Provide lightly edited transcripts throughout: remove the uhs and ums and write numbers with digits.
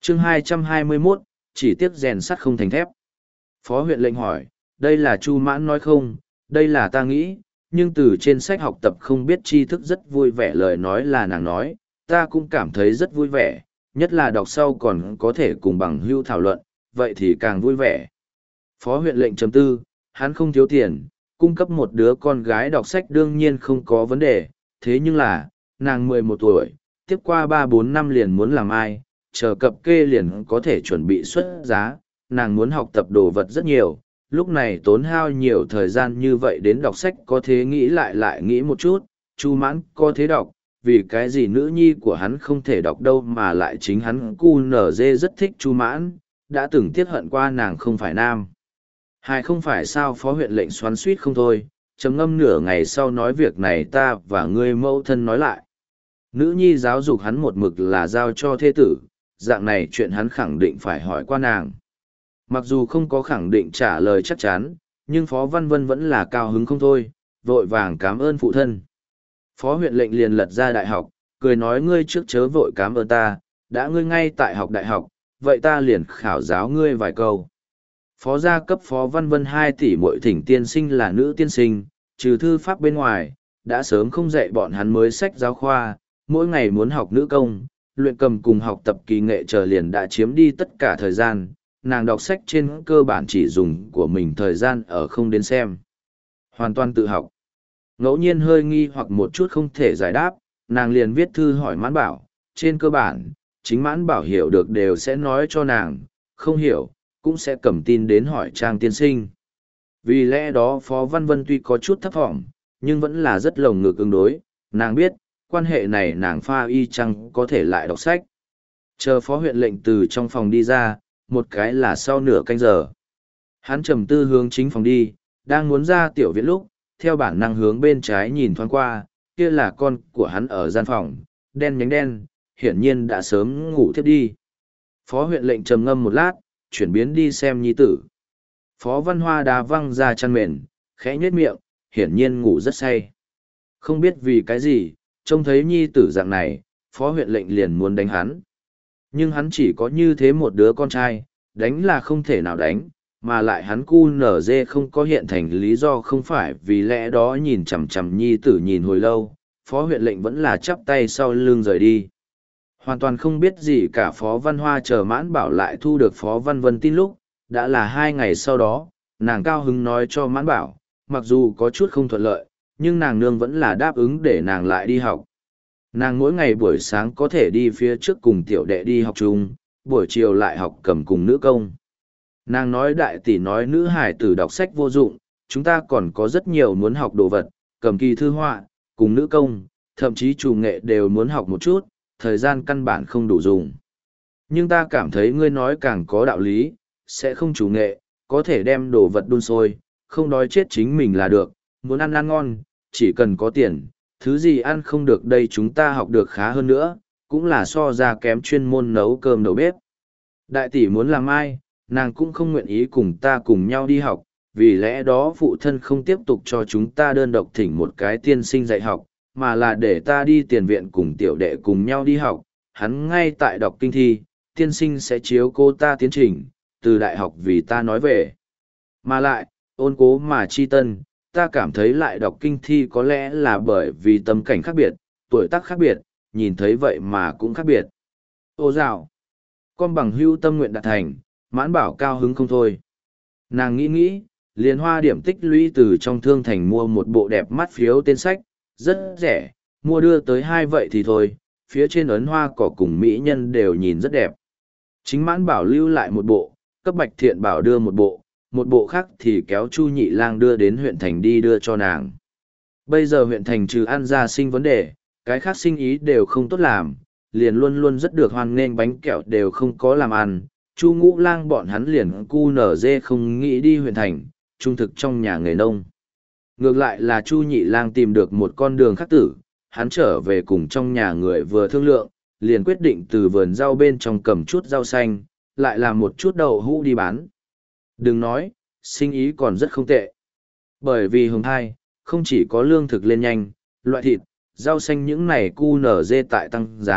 Chương 221, chỉ tiếc rèn sắt không thành thép. Phó huyện lệnh hỏi, đây là Chu Mãn nói không, đây là ta nghĩ, nhưng từ trên sách học tập không biết tri thức rất vui vẻ, lời nói là nàng nói, ta cũng cảm thấy rất vui vẻ, nhất là đọc sau còn có thể cùng bằng hữu thảo luận, vậy thì càng vui vẻ. Phó huyện lệnh chấm tư, hắn không thiếu tiền, cung cấp một đứa con gái đọc sách đương nhiên không có vấn đề, thế nhưng là, nàng 11 tuổi, tiếp qua 3-4 năm liền muốn làm ai, chờ cập kê liền có thể chuẩn bị xuất giá, nàng muốn học tập đồ vật rất nhiều, lúc này tốn hao nhiều thời gian như vậy đến đọc sách có thế nghĩ lại nghĩ một chút, Chu Mãn có thế đọc, vì cái gì nữ nhi của hắn không thể đọc đâu mà lại chính hắn QNZ rất thích Chu Mãn, đã từng tiếc hận qua nàng không phải nam. Hay không phải sao? Phó huyện lệnh xoắn suýt không thôi, trầm ngâm nửa ngày sau nói việc này ta và ngươi mẫu thân nói lại. Nữ nhi giáo dục hắn một mực là giao cho thê tử, dạng này chuyện hắn khẳng định phải hỏi qua nàng. Mặc dù không có khẳng định trả lời chắc chắn, nhưng Phó Văn Vân vẫn là cao hứng không thôi, vội vàng cảm ơn phụ thân. Phó huyện lệnh liền lật ra đại học, cười nói ngươi trước chớ vội cảm ơn ta, đã ngươi ngay tại học đại học, vậy ta liền khảo giáo ngươi vài câu. Phó gia cấp Phó Văn Vân 2 tỷ muội thỉnh tiên sinh là nữ tiên sinh, trừ thư pháp bên ngoài, đã sớm không dạy bọn hắn mới sách giáo khoa, mỗi ngày muốn học nữ công, luyện cầm cùng học tập kỳ nghệ trở liền đã chiếm đi tất cả thời gian, nàng đọc sách trên cơ bản chỉ dùng của mình thời gian ở không đến xem. Hoàn toàn tự học. Ngẫu nhiên hơi nghi hoặc một chút không thể giải đáp, nàng liền viết thư hỏi Mãn Bảo, trên cơ bản, chính Mãn Bảo hiểu được đều sẽ nói cho nàng, không hiểu, cũng sẽ cầm tin đến hỏi Trang tiên sinh. Vì lẽ đó Phó Văn Vân tuy có chút thấp thỏm, nhưng vẫn là rất lồng ngực ứng đối, nàng biết, quan hệ này nàng pha y chăng có thể lại đọc sách. Chờ Phó huyện lệnh từ trong phòng đi ra, một cái là sau nửa canh giờ. Hắn trầm tư hướng chính phòng đi, đang muốn ra tiểu viện lúc, theo bản năng hướng bên trái nhìn thoáng qua, kia là con của hắn ở gian phòng, đen nhánh đen, hiển nhiên đã sớm ngủ thiếp đi. Phó huyện lệnh trầm ngâm một lát, chuyển biến đi xem nhi tử. Phó Văn Hoa đá văng ra chăn mền, khẽ nhếch miệng, hiển nhiên ngủ rất say. Không biết vì cái gì, trông thấy nhi tử dạng này, phó huyện lệnh liền muốn đánh hắn. Nhưng hắn chỉ có như thế một đứa con trai, đánh là không thể nào đánh, mà lại hắn QNZ không có hiện thành lý do không phải vì lẽ đó nhìn chằm chằm nhi tử nhìn hồi lâu, phó huyện lệnh vẫn là chắp tay sau lưng rời đi. Hoàn toàn không biết gì cả Phó Văn Hoa chờ Mãn Bảo lại thu được Phó Văn Vân tin lúc, đã là 2 ngày sau đó, nàng cao hứng nói cho Mãn Bảo, mặc dù có chút không thuận lợi, nhưng nàng nương vẫn là đáp ứng để nàng lại đi học. Nàng mỗi ngày buổi sáng có thể đi phía trước cùng tiểu đệ đi học chung, buổi chiều lại học cầm cùng nữ công. Nàng nói đại tỷ nói nữ hải tử đọc sách vô dụng, chúng ta còn có rất nhiều muốn học đồ vật, cầm kỳ thư họa, cùng nữ công, thậm chí chủ nghệ đều muốn học một chút, thời gian căn bản không đủ dùng. Nhưng ta cảm thấy ngươi nói càng có đạo lý, sẽ không chủ nghệ, có thể đem đồ vật đun sôi, không đói chết chính mình là được, muốn ăn ngon, chỉ cần có tiền, thứ gì ăn không được đây chúng ta học được khá hơn nữa, cũng là so ra kém chuyên môn nấu cơm đầu bếp. Đại tỷ muốn làm ai, nàng cũng không nguyện ý cùng ta cùng nhau đi học, vì lẽ đó phụ thân không tiếp tục cho chúng ta đơn độc thỉnh một cái tiên sinh dạy học, mà là để ta đi tiền viện cùng tiểu đệ cùng nhau đi học, hắn ngay tại đọc kinh thi, tiên sinh sẽ chiếu cô ta tiến trình, từ đại học vì ta nói về. Mà lại, ôn cố mà chi tân, ta cảm thấy lại đọc kinh thi có lẽ là bởi vì tâm cảnh khác biệt, tuổi tác khác biệt, nhìn thấy vậy mà cũng khác biệt. Ô dạo, con bằng hưu tâm nguyện đạt thành, Mãn Bảo cao hứng không thôi. Nàng nghĩ, liền hoa điểm tích lũy từ trong thương thành mua một bộ đẹp mắt phiếu tên sách, rất rẻ, mua đưa tới 2 vậy thì thôi, phía trên ấn hoa cỏ cùng mỹ nhân đều nhìn rất đẹp. Chính Mãn Bảo lưu lại một bộ, cấp Bạch Thiện Bảo đưa một bộ khác thì kéo Chu Nhị Lang đưa đến huyện thành đi đưa cho nàng. Bây giờ huyện thành trừ ăn ra sinh vấn đề, cái khác sinh ý đều không tốt làm, liền luôn luôn rất được hoan nghênh bánh kẹo đều không có làm ăn. Chu Ngũ Lang bọn hắn liền QNZ không nghĩ đi huyện thành, trung thực trong nhà nghề nông. Ngược lại là Chu Nhị Lang tìm được một con đường khác tử, hắn trở về cùng trong nhà người vừa thương lượng, liền quyết định từ vườn rau bên trong cầm chút rau xanh, lại làm một chút đậu hũ đi bán. Đừng nói, sinh ý còn rất không tệ. Bởi vì hồng hai, không chỉ có lương thực lên nhanh, loại thịt, rau xanh những này QNZ tại tăng giá,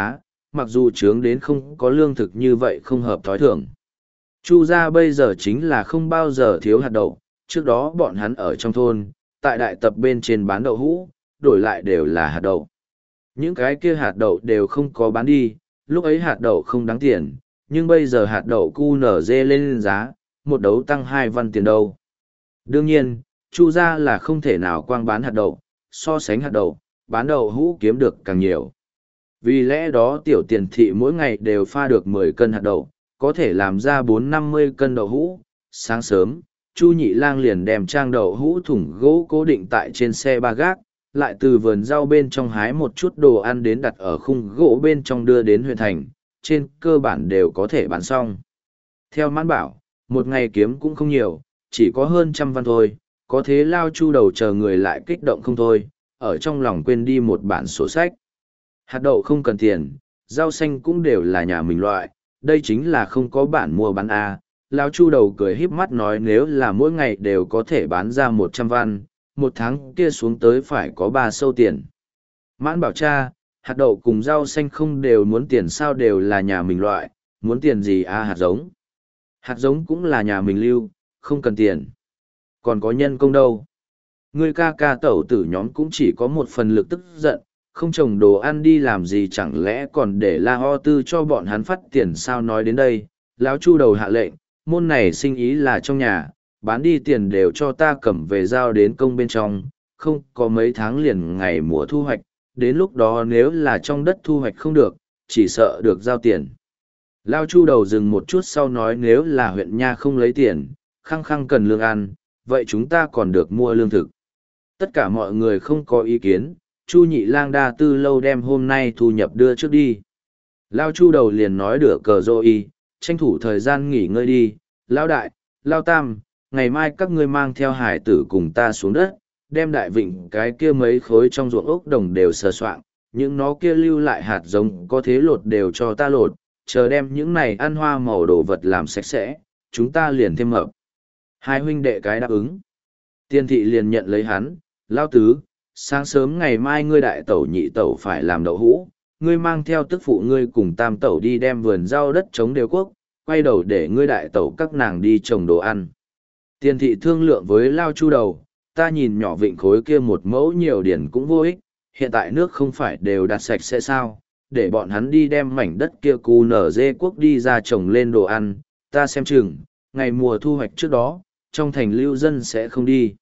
mặc dù trướng đến không có lương thực như vậy không hợp thói thường. Chu gia bây giờ chính là không bao giờ thiếu hạt đậu, trước đó bọn hắn ở trong thôn, tại đại tập bên trên bán đậu hũ, đổi lại đều là hạt đậu. Những cái kia hạt đậu đều không có bán đi, lúc ấy hạt đậu không đáng tiền, nhưng bây giờ hạt đậu QNZ lên giá, một đấu tăng 2 văn tiền đâu. Đương nhiên, Chu gia là không thể nào quang bán hạt đậu, so sánh hạt đậu, bán đậu hũ kiếm được càng nhiều. Vì lẽ đó tiểu tiền thị mỗi ngày đều pha được 10 cân hạt đậu, có thể làm ra 450 cân đậu hũ. Sáng sớm, Chu Nhị Lang liền đem trang đậu hũ thùng gỗ cố định tại trên xe ba gác, lại từ vườn rau bên trong hái một chút đồ ăn đến đặt ở khung gỗ bên trong đưa đến huyện thành, trên cơ bản đều có thể bán xong. Theo Mãn bảo, một ngày kiếm cũng không nhiều, chỉ có hơn 100 văn thôi, có thế Lao Chu đầu chờ người lại kích động không thôi, ở trong lòng quên đi một bản sổ sách. Hạt đậu không cần tiền, rau xanh cũng đều là nhà mình loại, đây chính là không có bản mua bán A. Lao Chu đầu cười híp mắt nói nếu là mỗi ngày đều có thể bán ra 100 văn, một tháng kia xuống tới phải có 3 sâu tiền. Mãn bảo cha, hạt đậu cùng rau xanh không đều muốn tiền sao đều là nhà mình loại, muốn tiền gì hạt giống. Hạt giống cũng là nhà mình lưu, không cần tiền. Còn có nhân công đâu. Người ca ca tẩu tử nhóm cũng chỉ có một phần lực tức giận, không trồng đồ ăn đi làm gì chẳng lẽ còn để La Ho Tư cho bọn hắn phát tiền sao nói đến đây. Lão Chu đầu hạ lệnh, môn này sinh ý là trong nhà, bán đi tiền đều cho ta cầm về giao đến công bên trong, không có mấy tháng liền ngày mùa thu hoạch, đến lúc đó nếu là trong đất thu hoạch không được, chỉ sợ được giao tiền. Lao Chu đầu dừng một chút sau nói nếu là huyện nha không lấy tiền, khăng khăng cần lương ăn, vậy chúng ta còn được mua lương thực. Tất cả mọi người không có ý kiến, Chu Nhị Lang đa tư lâu đem hôm nay thu nhập đưa trước đi. Lao Chu đầu liền nói đửa cờ rô y, tranh thủ thời gian nghỉ ngơi đi, Lao Đại, Lao Tam, ngày mai các ngươi mang theo hải tử cùng ta xuống đất, đem đại vịnh cái kia mấy khối trong ruộng ốc đồng đều sờ soạng, những nó kia lưu lại hạt giống có thế lột đều cho ta lột, chờ đem những này ăn hoa màu đồ vật làm sạch sẽ, chúng ta liền thêm hợp. Hai huynh đệ cái đáp ứng. Tiên thị liền nhận lấy hắn, Lao Tứ, sáng sớm ngày mai ngươi đại tẩu nhị tẩu phải làm đậu hũ, ngươi mang theo tức phụ ngươi cùng tam tẩu đi đem vườn rau đất chống đều quốc, quay đầu để ngươi đại tẩu các nàng đi trồng đồ ăn. Tiên thị thương lượng với Lao Chu đầu, ta nhìn nhỏ vịnh khối kia một mẫu nhiều điển cũng vô ích, hiện tại nước không phải đều đặt sạch sẽ sao, để bọn hắn đi đem mảnh đất kia cù nở dê quốc đi ra trồng lên đồ ăn, ta xem chừng, ngày mùa thu hoạch trước đó, trong thành lưu dân sẽ không đi.